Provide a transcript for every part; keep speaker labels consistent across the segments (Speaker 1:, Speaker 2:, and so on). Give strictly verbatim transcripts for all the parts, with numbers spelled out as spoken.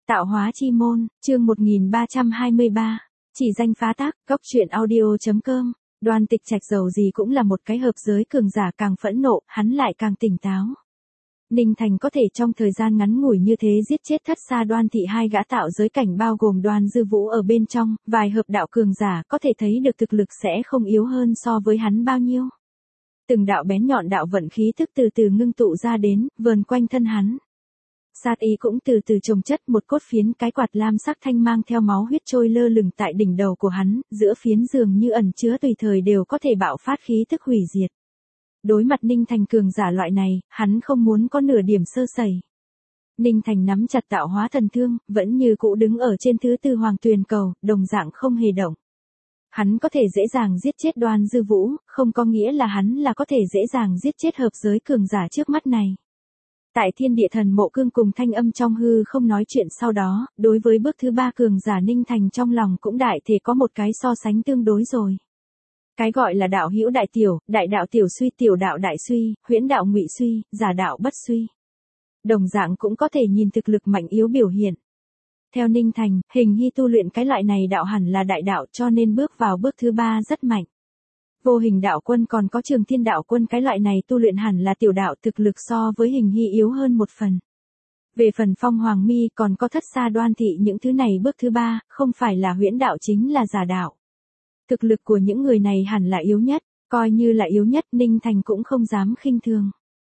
Speaker 1: Tạo hóa chi môn, chương một nghìn ba trăm hai mươi ba. Chỉ danh phá tác, góc truyện audio chấm com. Đoan Tịch Trạch dầu gì cũng là một cái hợp giới cường giả, càng phẫn nộ, hắn lại càng tỉnh táo. Ninh Thành có thể trong thời gian ngắn ngủi như thế giết chết Thất Sa Đoan thị hai gã tạo giới cảnh bao gồm Đoan Dư Vũ ở bên trong, vài hợp đạo cường giả có thể thấy được thực lực sẽ không yếu hơn so với hắn bao nhiêu. Từng đạo bén nhọn đạo vận khí thức từ từ ngưng tụ ra đến, vờn quanh thân hắn. Sát ý cũng từ từ chồng chất, một cốt phiến cái quạt lam sắc thanh mang theo máu huyết trôi lơ lửng tại đỉnh đầu của hắn, giữa phiến dường như ẩn chứa tùy thời đều có thể bạo phát khí tức hủy diệt. Đối mặt Ninh Thành cường giả loại này, hắn không muốn có nửa điểm sơ sẩy. Ninh Thành nắm chặt tạo hóa thần thương, vẫn như cũ đứng ở trên thứ tư hoàng tuyền cầu, đồng dạng không hề động. Hắn có thể dễ dàng giết chết Đoan Dư Vũ, không có nghĩa là hắn là có thể dễ dàng giết chết hợp giới cường giả trước mắt này. Tại Thiên Địa Thần Mộ Cương cùng Thanh Âm trong hư không nói chuyện sau đó, đối với bước thứ ba cường giả Ninh Thành trong lòng cũng đại thể có một cái so sánh tương đối rồi. Cái gọi là đạo hữu đại tiểu, đại đạo tiểu suy, tiểu đạo đại suy, huyễn đạo ngụy suy, giả đạo bất suy. Đồng dạng cũng có thể nhìn thực lực mạnh yếu biểu hiện. Theo Ninh Thành, hình hy tu luyện cái loại này đạo hẳn là đại đạo, cho nên bước vào bước thứ ba rất mạnh. Vô hình đạo quân còn có Trường Thiên đạo quân cái loại này tu luyện hẳn là tiểu đạo, thực lực so với hình hy yếu hơn một phần. Về phần Phong Hoàng Mi còn có Thất Sa Đoan thị, những thứ này bước thứ ba, không phải là huyễn đạo chính là giả đạo. Thực lực của những người này hẳn là yếu nhất, coi như là yếu nhất Ninh Thành cũng không dám khinh thường.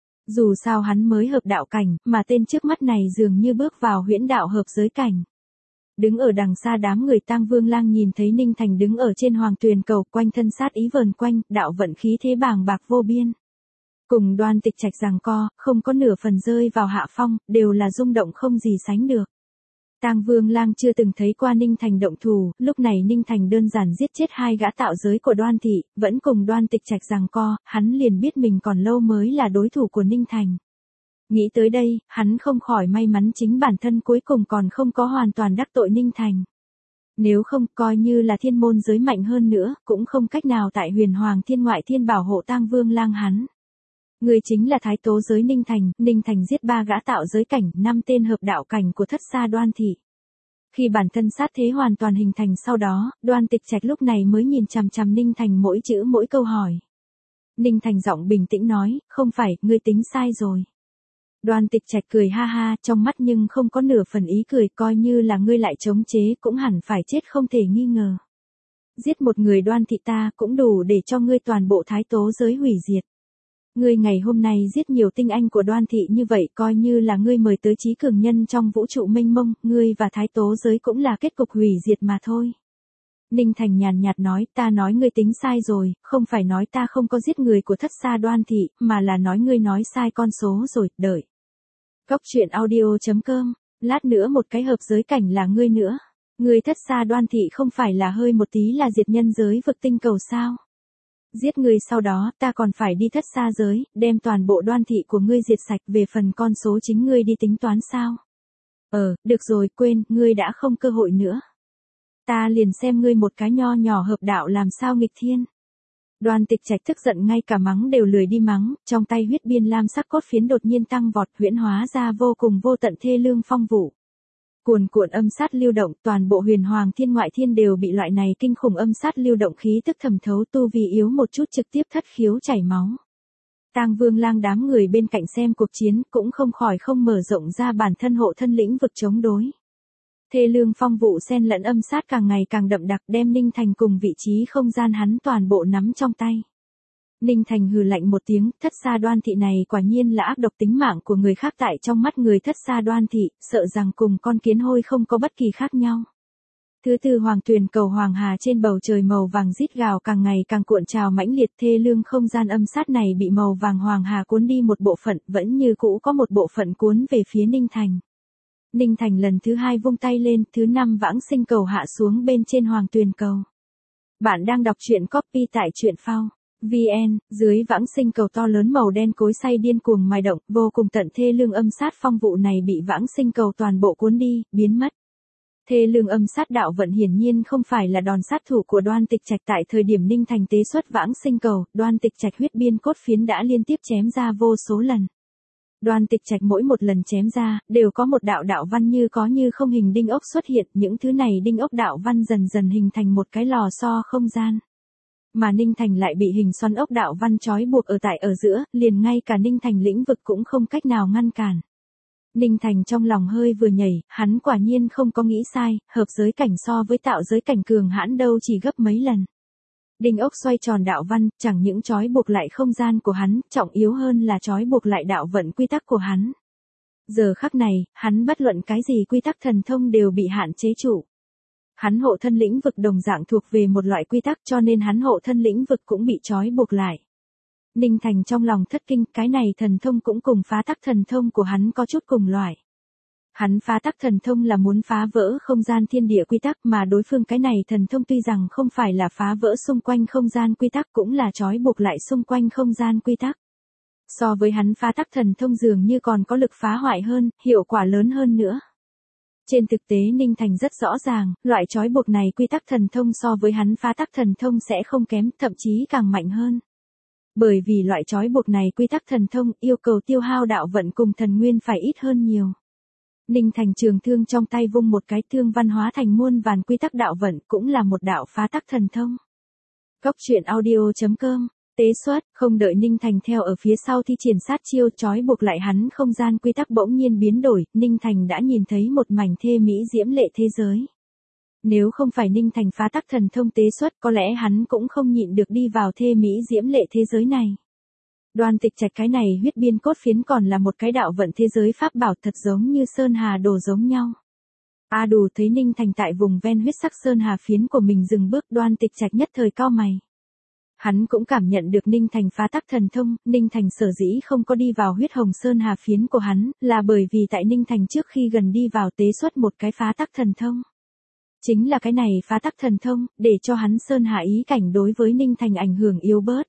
Speaker 1: Dù sao hắn mới hợp đạo cảnh, mà tên trước mắt này dường như bước vào huyễn đạo hợp giới cảnh. Đứng ở đằng xa đám người Tang Vương Lang nhìn thấy Ninh Thành đứng ở trên hoàng tuyền cầu, quanh thân sát ý vờn quanh, đạo vận khí thế bàng bạc vô biên. Cùng Đoan Tịch Trạch giằng co, không có nửa phần rơi vào hạ phong, đều là rung động không gì sánh được. Tang Vương Lang chưa từng thấy qua Ninh Thành động thủ, lúc này Ninh Thành đơn giản giết chết hai gã tạo giới của Đoan thị, vẫn cùng Đoan Tịch Trạch giằng co, hắn liền biết mình còn lâu mới là đối thủ của Ninh Thành. Nghĩ tới đây, hắn không khỏi may mắn chính bản thân cuối cùng còn không có hoàn toàn đắc tội Ninh Thành. Nếu không, coi như là thiên môn giới mạnh hơn nữa, cũng không cách nào tại Huyền Hoàng Thiên ngoại thiên bảo hộ Tang Vương Lang hắn. Người chính là thái tố giới Ninh Thành, Ninh Thành giết ba gã tạo giới cảnh, năm tên hợp đạo cảnh của Thất Sa Đoan thị. Khi bản thân sát thế hoàn toàn hình thành sau đó, Đoan Tịch Trạch lúc này mới nhìn chằm chằm Ninh Thành mỗi chữ mỗi câu hỏi. Ninh Thành giọng bình tĩnh nói, không phải, ngươi tính sai rồi. Đoan Tịch Trạch cười ha ha, trong mắt nhưng không có nửa phần ý cười, coi như là ngươi lại chống chế cũng hẳn phải chết không thể nghi ngờ. Giết một người Đoan thị ta cũng đủ để cho ngươi toàn bộ thái tố giới hủy diệt. Ngươi ngày hôm nay giết nhiều tinh anh của Đoan thị như vậy, coi như là ngươi mời tới chí cường nhân trong vũ trụ mênh mông, ngươi và thái tố giới cũng là kết cục hủy diệt mà thôi. Ninh Thành nhàn nhạt nói, ta nói ngươi tính sai rồi, không phải nói ta không có giết người của Thất Sa Đoan thị, mà là nói ngươi nói sai con số rồi, đợi. Góc truyện audio chấm com, lát nữa một cái hợp giới cảnh là ngươi nữa. Ngươi Thất Sa Đoan thị không phải là hơi một tí là diệt nhân giới vực tinh cầu sao? Giết ngươi sau đó, ta còn phải đi Thất Sa giới, đem toàn bộ Đoan thị của ngươi diệt sạch, về phần con số chính ngươi đi tính toán sao? Ờ, được rồi, quên, ngươi đã không cơ hội nữa. Ta liền xem ngươi một cái nho nhỏ hợp đạo làm sao nghịch thiên. Đoan Tịch Trạch tức giận ngay cả mắng đều lười đi mắng, trong tay huyết biên lam sắc cốt phiến đột nhiên tăng vọt, huyễn hóa ra vô cùng vô tận thê lương phong vụ. Cuồn cuộn âm sát lưu động, toàn bộ Huyền Hoàng Thiên ngoại thiên đều bị loại này kinh khủng âm sát lưu động khí tức thẩm thấu, tu vi yếu một chút trực tiếp thất khiếu chảy máu. Tang Vương Lang đám người bên cạnh xem cuộc chiến, cũng không khỏi không mở rộng ra bản thân hộ thân lĩnh vực chống đối. Thê lương phong vụ xen lẫn âm sát càng ngày càng đậm đặc, đem Ninh Thành cùng vị trí không gian hắn toàn bộ nắm trong tay. Ninh Thành hừ lạnh một tiếng, Thất Sa Đoan thị này quả nhiên là ác độc, tính mạng của người khác tại trong mắt người Thất Sa Đoan thị, sợ rằng cùng con kiến hôi không có bất kỳ khác nhau. Thứ tư hoàng tuyền cầu hoàng hà trên bầu trời màu vàng rít gào càng ngày càng cuộn trào mãnh liệt, thê lương không gian âm sát này bị màu vàng hoàng hà cuốn đi một bộ phận, vẫn như cũ có một bộ phận cuốn về phía Ninh Thành. Ninh Thành lần thứ hai vung tay lên, thứ năm vãng sinh cầu hạ xuống bên trên hoàng tuyền cầu. Bạn đang đọc truyện copy tại truyện phao. vê en, dưới vãng sinh cầu to lớn màu đen cối xay điên cuồng mài động, vô cùng tận thê lương âm sát phong vụ này bị vãng sinh cầu toàn bộ cuốn đi, biến mất. Thê lương âm sát đạo vận hiển nhiên không phải là đòn sát thủ của Đoan Tịch Trạch, tại thời điểm Ninh Thành tế xuất vãng sinh cầu, Đoan Tịch Trạch huyết biên cốt phiến đã liên tiếp chém ra vô số lần. Đoan Tịch Trạch mỗi một lần chém ra, đều có một đạo đạo văn như có như không hình đinh ốc xuất hiện, những thứ này đinh ốc đạo văn dần dần hình thành một cái lò xo không gian. Mà Ninh Thành lại bị hình xoắn ốc đạo văn trói buộc ở tại ở giữa, liền ngay cả Ninh Thành lĩnh vực cũng không cách nào ngăn cản. Ninh Thành trong lòng hơi vừa nhảy, hắn quả nhiên không có nghĩ sai, hợp giới cảnh so với tạo giới cảnh cường hãn đâu chỉ gấp mấy lần. Đinh ốc xoay tròn đạo văn, chẳng những trói buộc lại không gian của hắn, trọng yếu hơn là trói buộc lại đạo vận quy tắc của hắn. Giờ khắc này, hắn bất luận cái gì quy tắc thần thông đều bị hạn chế trụ. Hắn hộ thân lĩnh vực đồng dạng thuộc về một loại quy tắc cho nên hắn hộ thân lĩnh vực cũng bị trói buộc lại. Ninh Thành trong lòng thất kinh, cái này thần thông cũng cùng phá tắc thần thông của hắn có chút cùng loại. Hắn phá tắc thần thông là muốn phá vỡ không gian thiên địa quy tắc mà đối phương cái này thần thông tuy rằng không phải là phá vỡ xung quanh không gian quy tắc cũng là trói buộc lại xung quanh không gian quy tắc. So với hắn phá tắc thần thông dường như còn có lực phá hoại hơn, hiệu quả lớn hơn nữa. Trên thực tế Ninh Thành rất rõ ràng, loại trói buộc này quy tắc thần thông so với hắn phá tắc thần thông sẽ không kém, thậm chí càng mạnh hơn. Bởi vì loại trói buộc này quy tắc thần thông yêu cầu tiêu hao đạo vận cùng thần nguyên phải ít hơn nhiều. Ninh Thành trường thương trong tay vung một cái thương văn hóa thành muôn vàn quy tắc đạo vận cũng là một đạo phá tắc thần thông. Góc truyện audio chấm com, tế xuất, không đợi Ninh Thành theo ở phía sau thi triển sát chiêu trói buộc lại hắn không gian quy tắc bỗng nhiên biến đổi, Ninh Thành đã nhìn thấy một mảnh thê mỹ diễm lệ thế giới. Nếu không phải Ninh Thành phá tắc thần thông tế xuất có lẽ hắn cũng không nhịn được đi vào thê mỹ diễm lệ thế giới này. Đoan Tịch Trạch cái này huyết biên cốt phiến còn là một cái đạo vận thế giới pháp bảo thật giống như sơn hà đồ giống nhau. A Đù thấy Ninh Thành tại vùng ven huyết sắc sơn hà phiến của mình dừng bước, Đoan Tịch Trạch nhất thời cau mày. Hắn cũng cảm nhận được Ninh Thành phá tắc thần thông, Ninh Thành sở dĩ không có đi vào huyết hồng sơn hà phiến của hắn, là bởi vì tại Ninh Thành trước khi gần đi vào tế xuất một cái phá tắc thần thông. Chính là cái này phá tắc thần thông, để cho hắn sơn hà ý cảnh đối với Ninh Thành ảnh hưởng yếu bớt.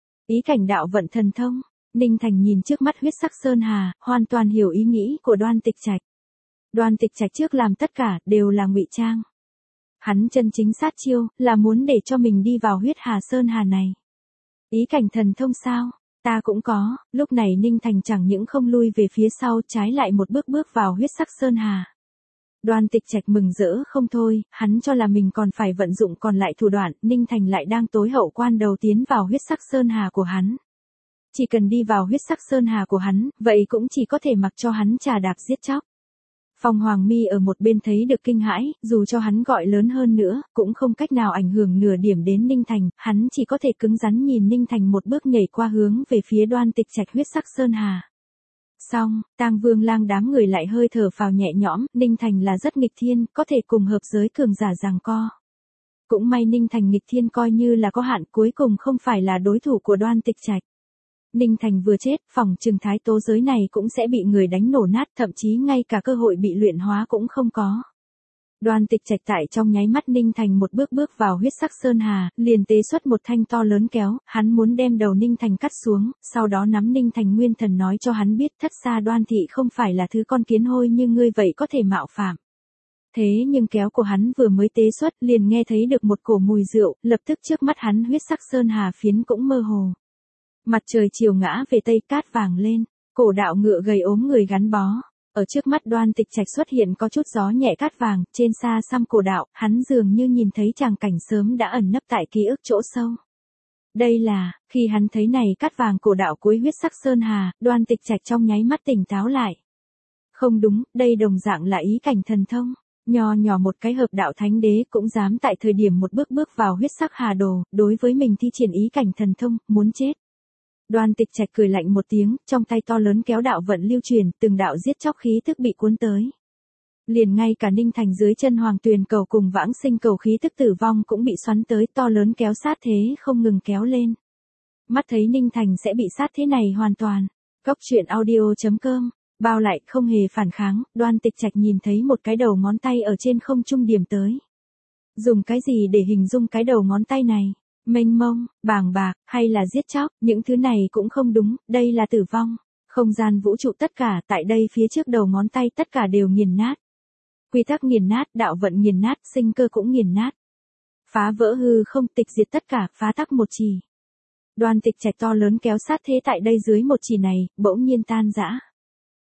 Speaker 1: Ý cảnh đạo vận thần thông, Ninh Thành nhìn trước mắt huyết sắc sơn hà, hoàn toàn hiểu ý nghĩ của Đoan Tịch Trạch. Đoan Tịch Trạch trước làm tất cả, đều là ngụy trang. Hắn chân chính sát chiêu, là muốn để cho mình đi vào huyết hà sơn hà này. Ý cảnh thần thông sao? Ta cũng có, lúc này Ninh Thành chẳng những không lui về phía sau, trái lại một bước bước vào huyết sắc sơn hà. Đoan Tịch Trạch mừng rỡ không thôi, hắn cho là mình còn phải vận dụng còn lại thủ đoạn, Ninh Thành lại đang tối hậu quan đầu tiến vào huyết sắc sơn hà của hắn. Chỉ cần đi vào huyết sắc sơn hà của hắn, vậy cũng chỉ có thể mặc cho hắn trà đạp giết chóc. Phong Hoàng Mi ở một bên thấy được kinh hãi, dù cho hắn gọi lớn hơn nữa, cũng không cách nào ảnh hưởng nửa điểm đến Ninh Thành, hắn chỉ có thể cứng rắn nhìn Ninh Thành một bước nhảy qua hướng về phía Đoan Tịch Trạch huyết sắc sơn hà. Xong, Tang Vương Lang đám người lại hơi thở phào nhẹ nhõm, Ninh Thành là rất nghịch thiên, có thể cùng hợp giới cường giả giằng co. Cũng may Ninh Thành nghịch thiên coi như là có hạn, cuối cùng không phải là đối thủ của Đoan Tịch Trạch. Ninh Thành vừa chết, phòng trừng thái tố giới này cũng sẽ bị người đánh nổ nát, thậm chí ngay cả cơ hội bị luyện hóa cũng không có. Đoan Tịch Trạch tại trong nháy mắt Ninh Thành một bước bước vào huyết sắc sơn hà, liền tế xuất một thanh to lớn kéo, hắn muốn đem đầu Ninh Thành cắt xuống, sau đó nắm Ninh Thành nguyên thần nói cho hắn biết thất xa Đoan thị không phải là thứ con kiến hôi như ngươi vậy có thể mạo phạm. Thế nhưng kéo của hắn vừa mới tế xuất liền nghe thấy được một cổ mùi rượu, lập tức trước mắt hắn huyết sắc sơn hà phiến cũng mơ hồ. Mặt trời chiều ngã về tây, cát vàng lên, cổ đạo ngựa gầy ốm người gắn bó. Ở trước mắt Đoan Tịch Trạch xuất hiện có chút gió nhẹ cát vàng, trên xa xăm cổ đạo, hắn dường như nhìn thấy tràng cảnh sớm đã ẩn nấp tại ký ức chỗ sâu. Đây là, khi hắn thấy này cát vàng cổ đạo cuối huyết sắc sơn hà, Đoan Tịch Trạch trong nháy mắt tỉnh táo lại. Không đúng, đây đồng dạng là ý cảnh thần thông. Nho nhỏ một cái hợp đạo thánh đế cũng dám tại thời điểm một bước bước vào huyết sắc hà đồ, đối với mình thi triển ý cảnh thần thông, muốn chết. Đoan Tịch Trạch cười lạnh một tiếng, trong tay to lớn kéo đạo vận lưu truyền, từng đạo giết chóc khí tức bị cuốn tới. Liền ngay cả Ninh Thành dưới chân Hoàng Tuyền cầu cùng Vãng Sinh cầu khí tức tử vong cũng bị xoắn tới, to lớn kéo sát thế không ngừng kéo lên. Mắt thấy Ninh Thành sẽ bị sát thế này hoàn toàn. Góc truyện audio chấm com, bao lại không hề phản kháng, Đoan Tịch Trạch nhìn thấy một cái đầu ngón tay ở trên không trung điểm tới. Dùng cái gì để hình dung cái đầu ngón tay này? Mênh mông, bàng bạc, hay là giết chóc, những thứ này cũng không đúng, đây là tử vong. Không gian vũ trụ tất cả tại đây phía trước đầu ngón tay tất cả đều nghiền nát. Quy tắc nghiền nát, đạo vận nghiền nát, sinh cơ cũng nghiền nát. Phá vỡ hư không, tịch diệt tất cả, phá tắc một chỉ. Đoan Tịch Trạch to lớn kéo sát thế tại đây dưới một chỉ này, bỗng nhiên tan rã.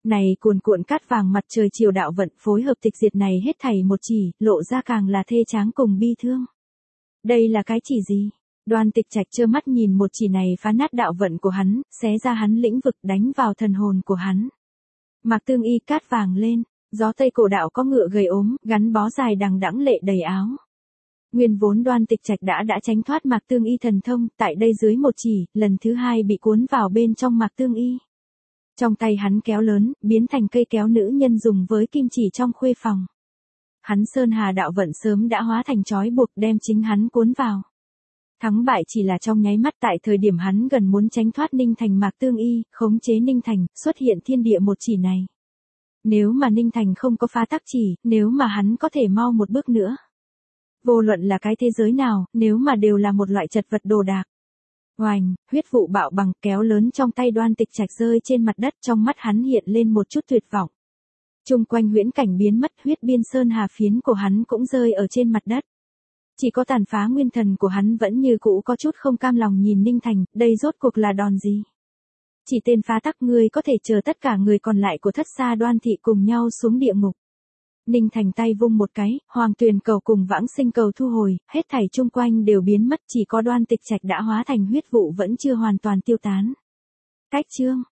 Speaker 1: Này cuồn cuộn cát vàng mặt trời chiều đạo vận phối hợp tịch diệt này hết thảy một chỉ, lộ ra càng là thê tráng cùng bi thương. Đây là cái chỉ gì? Đoan Tịch Trạch trơ mắt nhìn một chỉ này phá nát đạo vận của hắn, xé ra hắn lĩnh vực đánh vào thần hồn của hắn. Mạc Tương Y cát vàng lên, gió tây cổ đạo có ngựa gầy ốm, gắn bó dài đằng đẵng lệ đầy áo. Nguyên vốn Đoan Tịch Trạch đã đã tránh thoát Mạc Tương Y thần thông, tại đây dưới một chỉ, lần thứ hai bị cuốn vào bên trong Mạc Tương Y. Trong tay hắn kéo lớn, biến thành cây kéo nữ nhân dùng với kim chỉ trong khuê phòng. Hắn sơn hà đạo vận sớm đã hóa thành trói buộc đem chính hắn cuốn vào. Thắng bại chỉ là trong nháy mắt tại thời điểm hắn gần muốn tránh thoát Ninh Thành Mạc Tương Y, khống chế Ninh Thành, xuất hiện thiên địa một chỉ này. Nếu mà Ninh Thành không có phá tắc chỉ, nếu mà hắn có thể mau một bước nữa. Vô luận là cái thế giới nào, nếu mà đều là một loại chật vật đồ đạc. Oành, huyết vụ bạo bằng kéo lớn trong tay Đoan Tịch Trạch rơi trên mặt đất, trong mắt hắn hiện lên một chút tuyệt vọng. Trung quanh huyễn cảnh biến mất, huyết biên sơn hà phiến của hắn cũng rơi ở trên mặt đất. Chỉ có tàn phá nguyên thần của hắn vẫn như cũ có chút không cam lòng nhìn Ninh Thành, đây rốt cuộc là đòn gì? Chỉ tên phá tắc ngươi có thể chờ tất cả người còn lại của Thất Sa Đoan thị cùng nhau xuống địa ngục. Ninh Thành tay vung một cái, Hoàng Tuyền cầu cùng Vãng Sinh cầu thu hồi, hết thảy chung quanh đều biến mất, chỉ có Đoan Tịch Trạch đã hóa thành huyết vụ vẫn chưa hoàn toàn tiêu tán. Cách chương